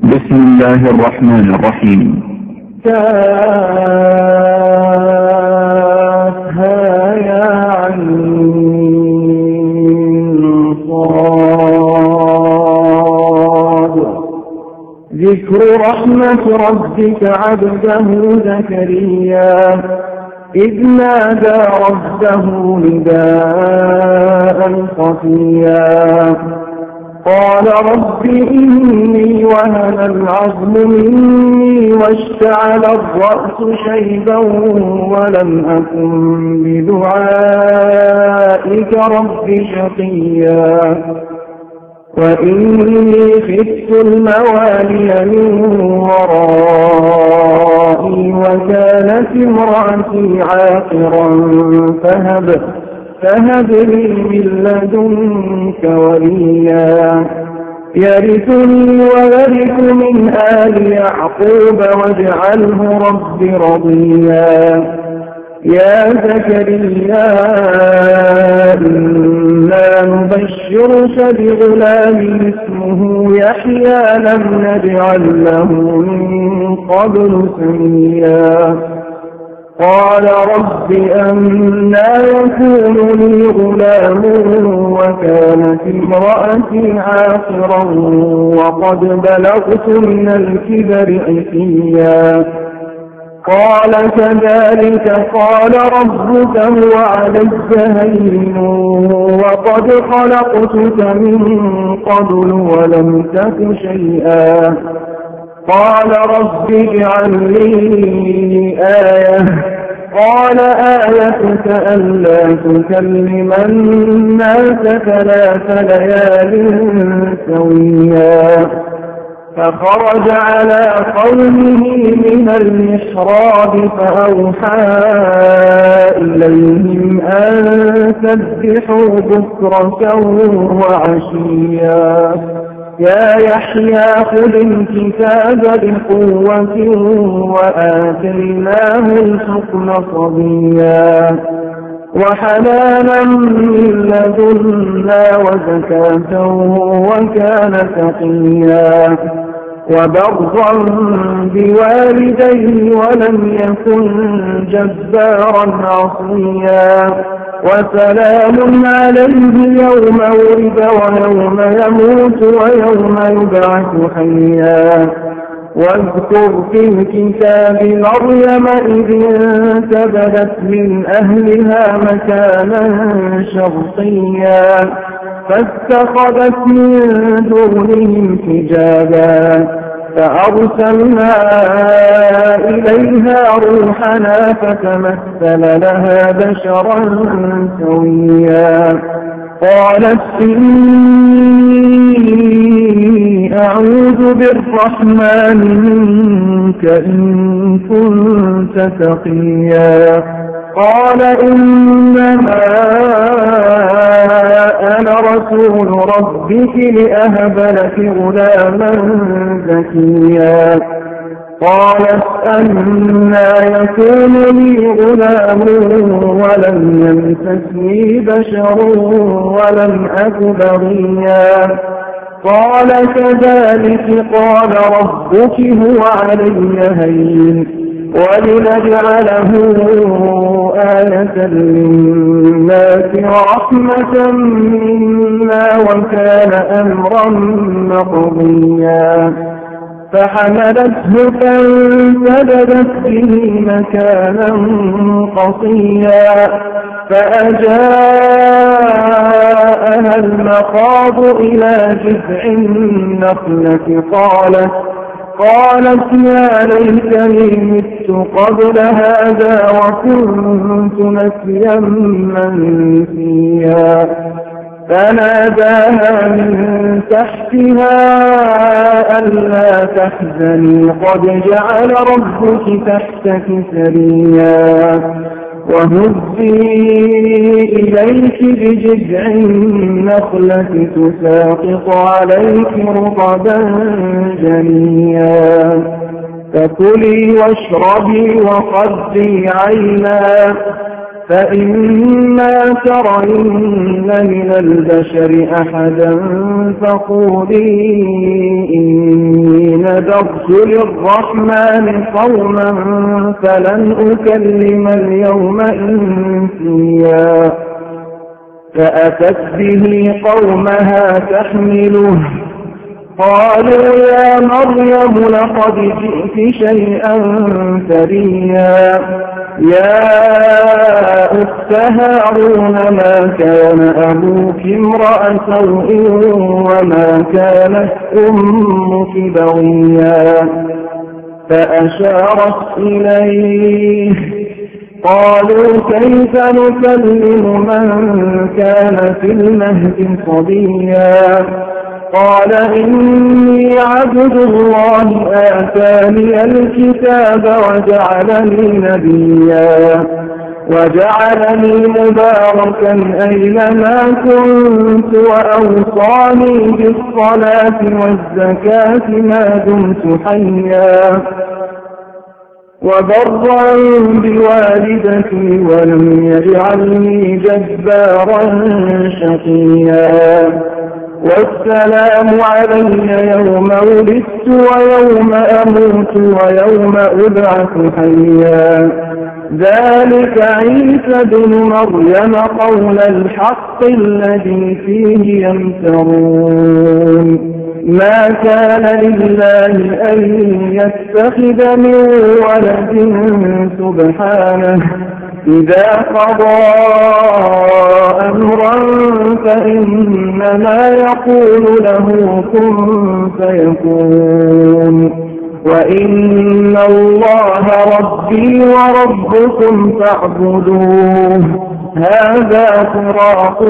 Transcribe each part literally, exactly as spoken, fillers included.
بسم الله الرحمن الرحيم. كافها يا عين صاد. ذكر رحمة ربك عبده زكريا إذ نادى ربه نداء خفيا قال رب إني وهن العظم مني واشتعل الرأس شيبا ولم أكن بدعائك رب شقيا وإني خفت الموالي من ورائي وكانت امرأتي عاقرا فهب فهب لي من لدنك وليا يرثني ويرث من آل يعقوب واجعله رب رضيا. يا زكريا إنا نبشرك بغلام اسمه يحيى لم نجعل له من قبل سميا. قال رب أنى يكون لي غلام وكانت امرأتي عاقرا وقد بلغت من الكبر عتيا. قال كذلك قال ربك هو علي هين وقد خلقتك من قبل ولم تك شيئا. قال رب اجعل لي آية قال آيتك ألا تكلم الناس ثلاث ليال سويا. فخرج على قومه من المحراب فأوحى إليهم أن سبحوا بكرة وعشيا. يا يحيى خذ الكتاب بقوة وآتيناه الحكم صبيا وحنانا من لدنا وزكاة وكان تقيا وبرا بوالديه ولم يكن جبارا عصيا. وسلام عليه يوم ولد ويوم يموت ويوم يبعث حيا. واذكر في الكتاب مريم إذ انتبذت من أهلها مكانا شرقيا فاتخذت من دونهم حجابا فأرسلنا إليها روحنا فتمثل لها بشرا سويا. قالت إني أعوذ بالرحمن منك إن كنت تقيا. قال إنما أنا رسول ربك لأهب لك غلاما زكيا. قالت أنى يكون لي غلام ولم يمسسني بشر ولم أك بغيا. قال كذلك قال ربك هو علي هين ولنجعله آية للناس ورحمة منا وكان أمرا مقضيا. فحملته فانتبذت به مكانا قصيا فأجاءها المخاض إلى جذع النخلة قالت قالت يا ليتني مت قبل هذا وكنت نسيا منسيا. فناداها من تحتها ألا تحزني قد جعل ربك تحتك سريا. وهزي إليك بجذع النخلة تساقط عليك رطبا جنيا. فكلي واشربي وقضي عينا فإما ترين من البشر أحدا فقولي إني نذرت للرحمن صوما فلن أكلم اليوم إنسيا فأتت به قومها تحمله قالوا يا مريم لقد جئت شيئا فريا يا أخت هارون ما كان أبوك امرأ سوء وما كانت أمك بغيا فأشارت إليه قالوا كيف نكلم من كان في المهد صبيا قال إني عبد الله آتاني الكتاب وجعلني نبيا وجعلني مباركا أينما كنت وأوصاني بالصلاة والزكاة ما دمت حيا وبرا بوالدتي ولم يجعلني جبارا شقيا والسلام علي يوم ولدت ويوم أموت ويوم أبعث حيا ذلك عيسى بن مريم قول الحق الذي فيه يمترون ما كان لله أن يتخذ من ولد سبحانه إذا قضى أمرا فإنما يقول له كن فيكون وإن الله ربي وربكم فاعبدوه هذا صراط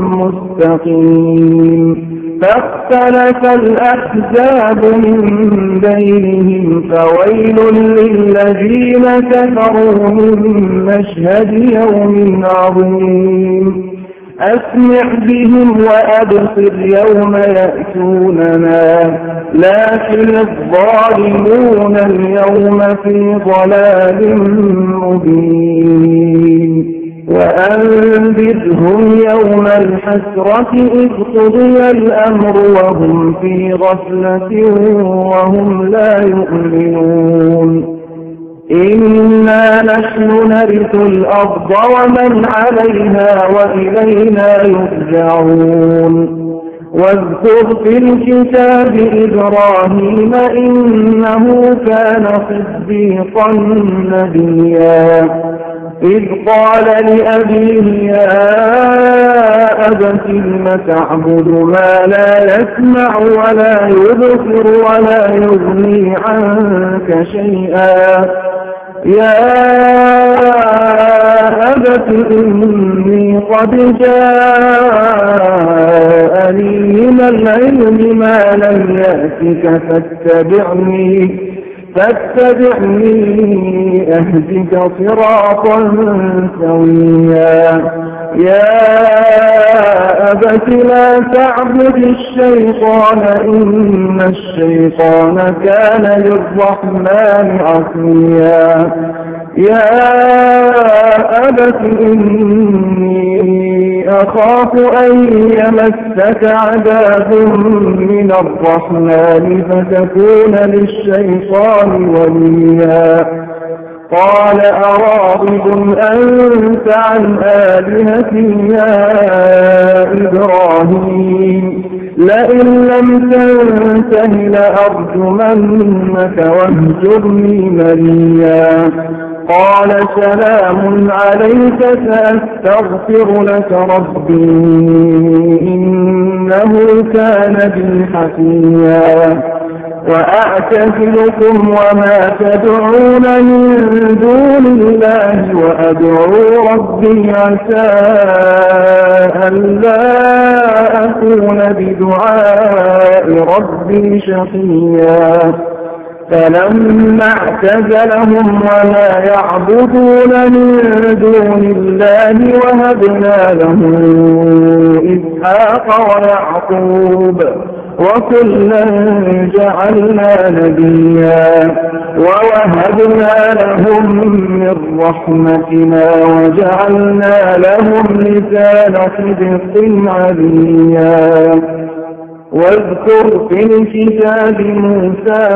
مستقيم فاختلف الأحزاب من بينهم فويل للذين كفروا من مشهد يوم عظيم أسمع بهم وأبصر يوم يأتوننا لكن الظالمون اليوم في ضلال مبين وأنذرهم يوم الحسرة إذ قضي الأمر وهم في غفلة وهم لا يؤمنون إنا نحن نرث الأرض ومن عليها وإلينا يرجعون واذكر في الكتاب إبراهيم إنه كان صديقا نبيا إذ قال لأبيه يا أبت لم تعبد ما لا يسمع ولا يبصر ولا يغني عنك شيئا يا أبت إني قد جاءني من العلم ما لم يأتك فاتبعني فاتبعني أهدك صراطا سويا يا أبت لا تعبد الشيطان إن الشيطان كان للرحمن عصيا يا أبت إني أخاف أن يمسك عذاب من الرحمن فتكون للشيطان وليا قال أراغب أنت عن آلهتي يا إبراهيم لئن لم تنته لأرجمنك واهجرني مليا قال سلام عليك سأستغفر لك ربي إنه كان بي حفيا وأعتزلكم وما تدعون من دون الله وأدعو ربي عسى ألا أكون بدعاء ربي شقيا فلما اعتزلهم وما يعبدون من دون الله وهبنا له إسحاق ويعقوب وكلا جعلنا نبيا ووهبنا لهم من رحمتنا وجعلنا لهم لسان صدق عليا. واذكر في الكتاب موسى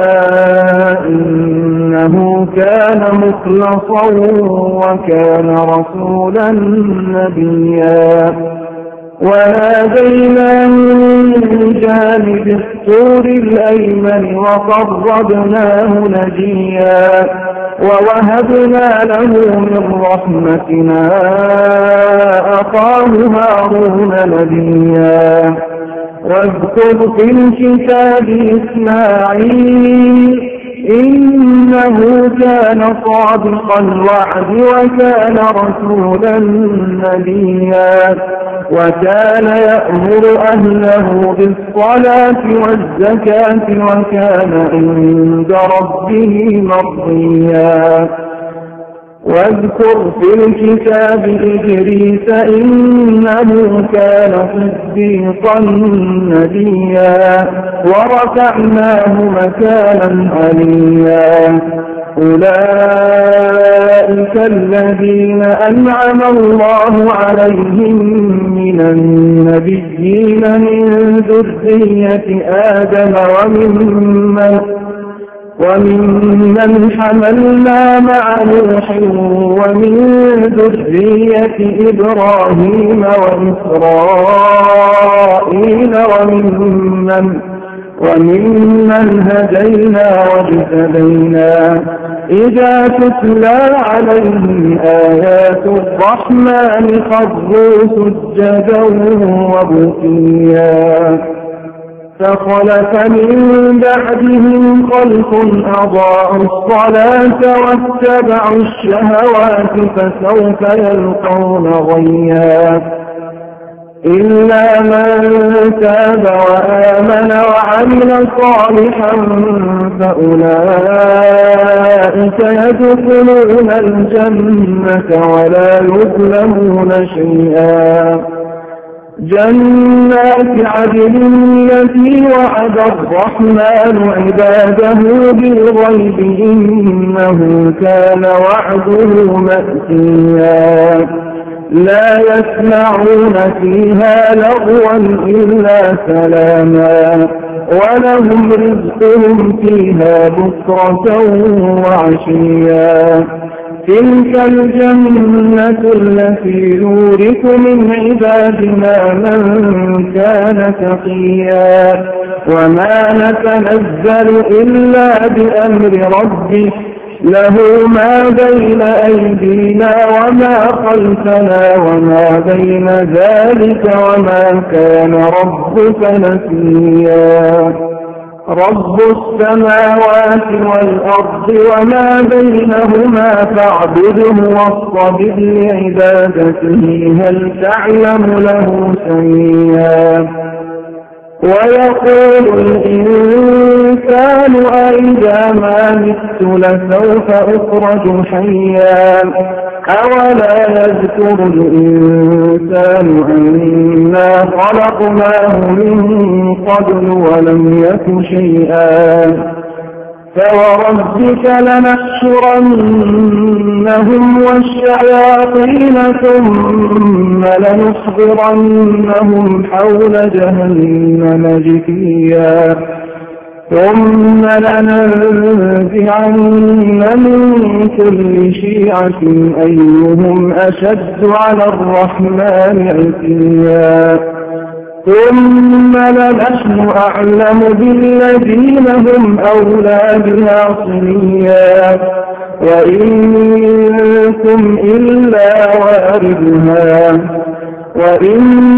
إنه كان مخلصا وكان رسولا نبيا. وناديناه من جانب الطور الأيمن وقربناه نجيا ووهبنا له من رحمتنا أخاه هارون نبيا. واذكر في الكتاب إسماعيل إنه كان صادق الوعد وكان رسولا نبيا وكان يأمر أهله بالصلاة والزكاة وكان عند ربه مرضيا. واذكر في الكتاب إدريس إنه كان صديقا نبيا ورفعناه مكانا عليا. أولئك الذين أنعم الله عليهم من النبيين من ذرية آدم وممن وممن حملنا مع نوح ومن ذرية إبراهيم وإسرائيل وممن وممن هدينا واجتبينا إذا تتلى عليهم آيات الرحمن خروا سجدا وبكيا. فخلف من بعدهم خلف أضاعوا الصلاة واتبعوا الشهوات فسوف يلقون غيا. إلا من تاب وآمن وعمل صالحا فأولئك يدخلون الجنة ولا يظلمون شيئا. جنات عدن التي وعد الرحمن عباده بالغيب إنه كان وعده مأتيا. لا يسمعون فيها لغوا إلا سلاما ولهم رزقهم فيها بكرة وعشيا. تلك الجنة التي نورث من عبادنا من كان تقيا. وما نتنزل إلا بأمر ربك له ما بين أيدينا وما خلفنا وما بين ذلك وما كان ربك نسيا. رب السماوات والأرض وما بينهما فاعبده واصطبر لعبادته هل تعلم له سميا. ويقول الإنسان أئذا ما مت لسوف أخرج حيا. أولا يذكر الإنسان أنا خلقناه من قبل ولم يك شيئا. فوربك لنحشرنهم والشياطين ثم لنحضرنهم حول جهنم جثيا. ثم لننزعن من كل شيعة أيهم أشد على الرحمن عتيا. ثم لنحن أعلم بالذين هم أولى بها صليا. وإن منكم إلا واردها وإن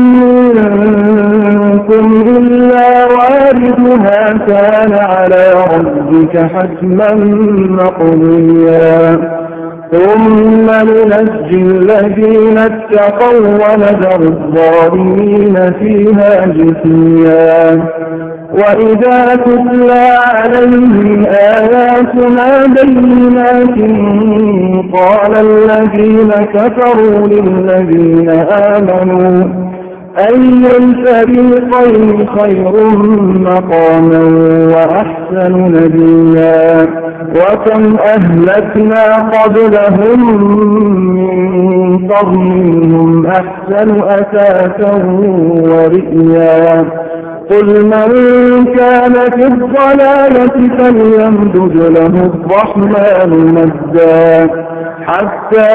منكم إلا واردها كان على ربك حتما مقضيا. ثم ننجي الذين اتقوا ونذر الظالمين فيها جثيا. وإذا تتلى عليهم آياتنا بينات قال الذين كفروا للذين آمنوا أي الفريقين خير مقاما وأحسن نديا وكم أهلكنا قبلهم من قرن هم أحسن أثاثا ورئيا قل من كان في الضلالة فليمدد له الرحمن مدا حتى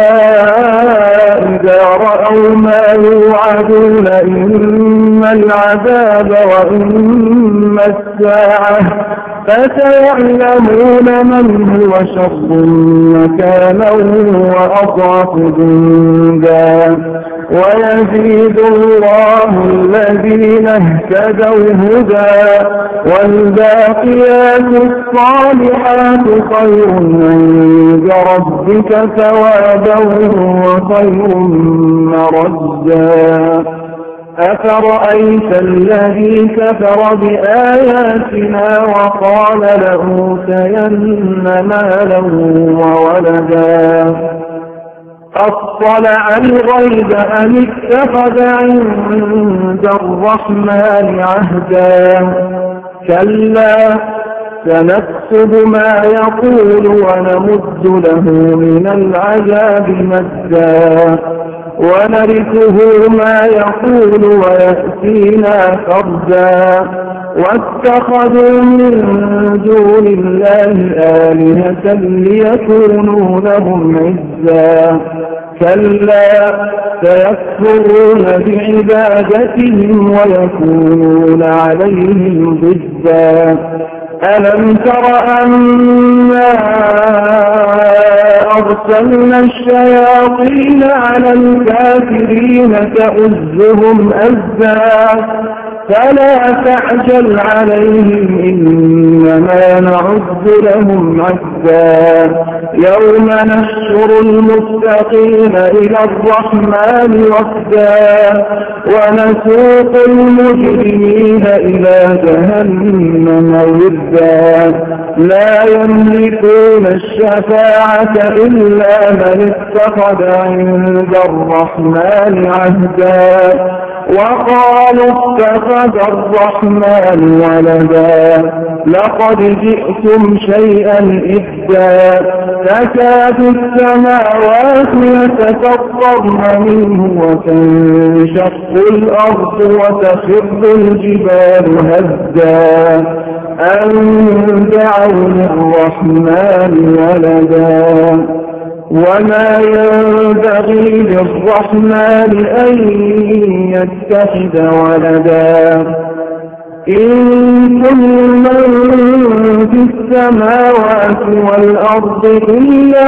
إذا رأوا ما يوعدون إما العذاب وإما الساعة فسيعلمون من هو شر مكانا وأضعف جندا ويزيد الله الذين اهتدوا هدى والباقيات الصالحات خير عند ربك ثوابا وخير مردا أفرأيت الذي كفر بآياتنا وقال لأوتين مالا وولدا أطلع الغيب أم اتخذ عند الرحمن عهدا كلا سنكتب ما يقول ونمد له من العذاب مدا ونرثه ما يقول ويأتينا فردا واتخذوا من دون الله آلهة ليكونوا لهم عزا كلا سيكفرون بعبادتهم ويكونون عليهم ضدا ألم تر أنا أرسلنا الشياطين على الكافرين تؤزهم أزا فلا تعجل عليهم إنما نعد لهم عدا يوم نحشر المتقين إلى الرحمن وفدا ونسوق المجرمين إلى جهنم وردا لا يملكون الشفاعة إلا من اتخذ عند الرحمن عهدا وقالوا اتخذ الرحمن ولدا لقد جئتم شيئا إدا تكاد السماوات يتفطرن منه وتنشق الأرض وتخر الجبال هدا أن دعوا للرحمن ولدا وما ينبغي للرحمن أن يتخذ ولدا إن كل من في السماوات والأرض إلا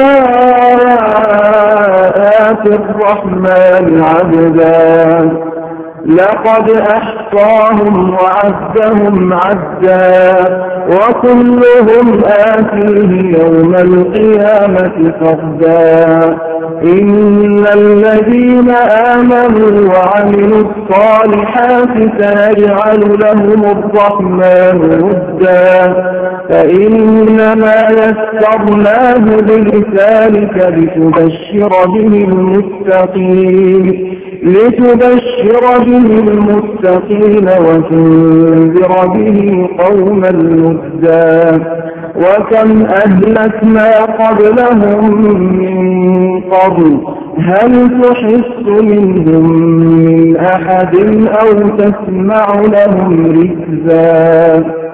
آتي الرحمن عبدا لقد أحصاهم وعدهم عدا وكلهم آتيه يوم القيامة فردا إن الذين آمنوا وعملوا الصالحات سيجعل لهم الرحمن ودا فإنما يسرناه بلسانك لتبشر به المتقين لتبشر به المتقين وتنذر به قوما لدا وكم أهلكنا قبلهم من قرن هل تحس منهم من أحد أو تسمع لهم ركزا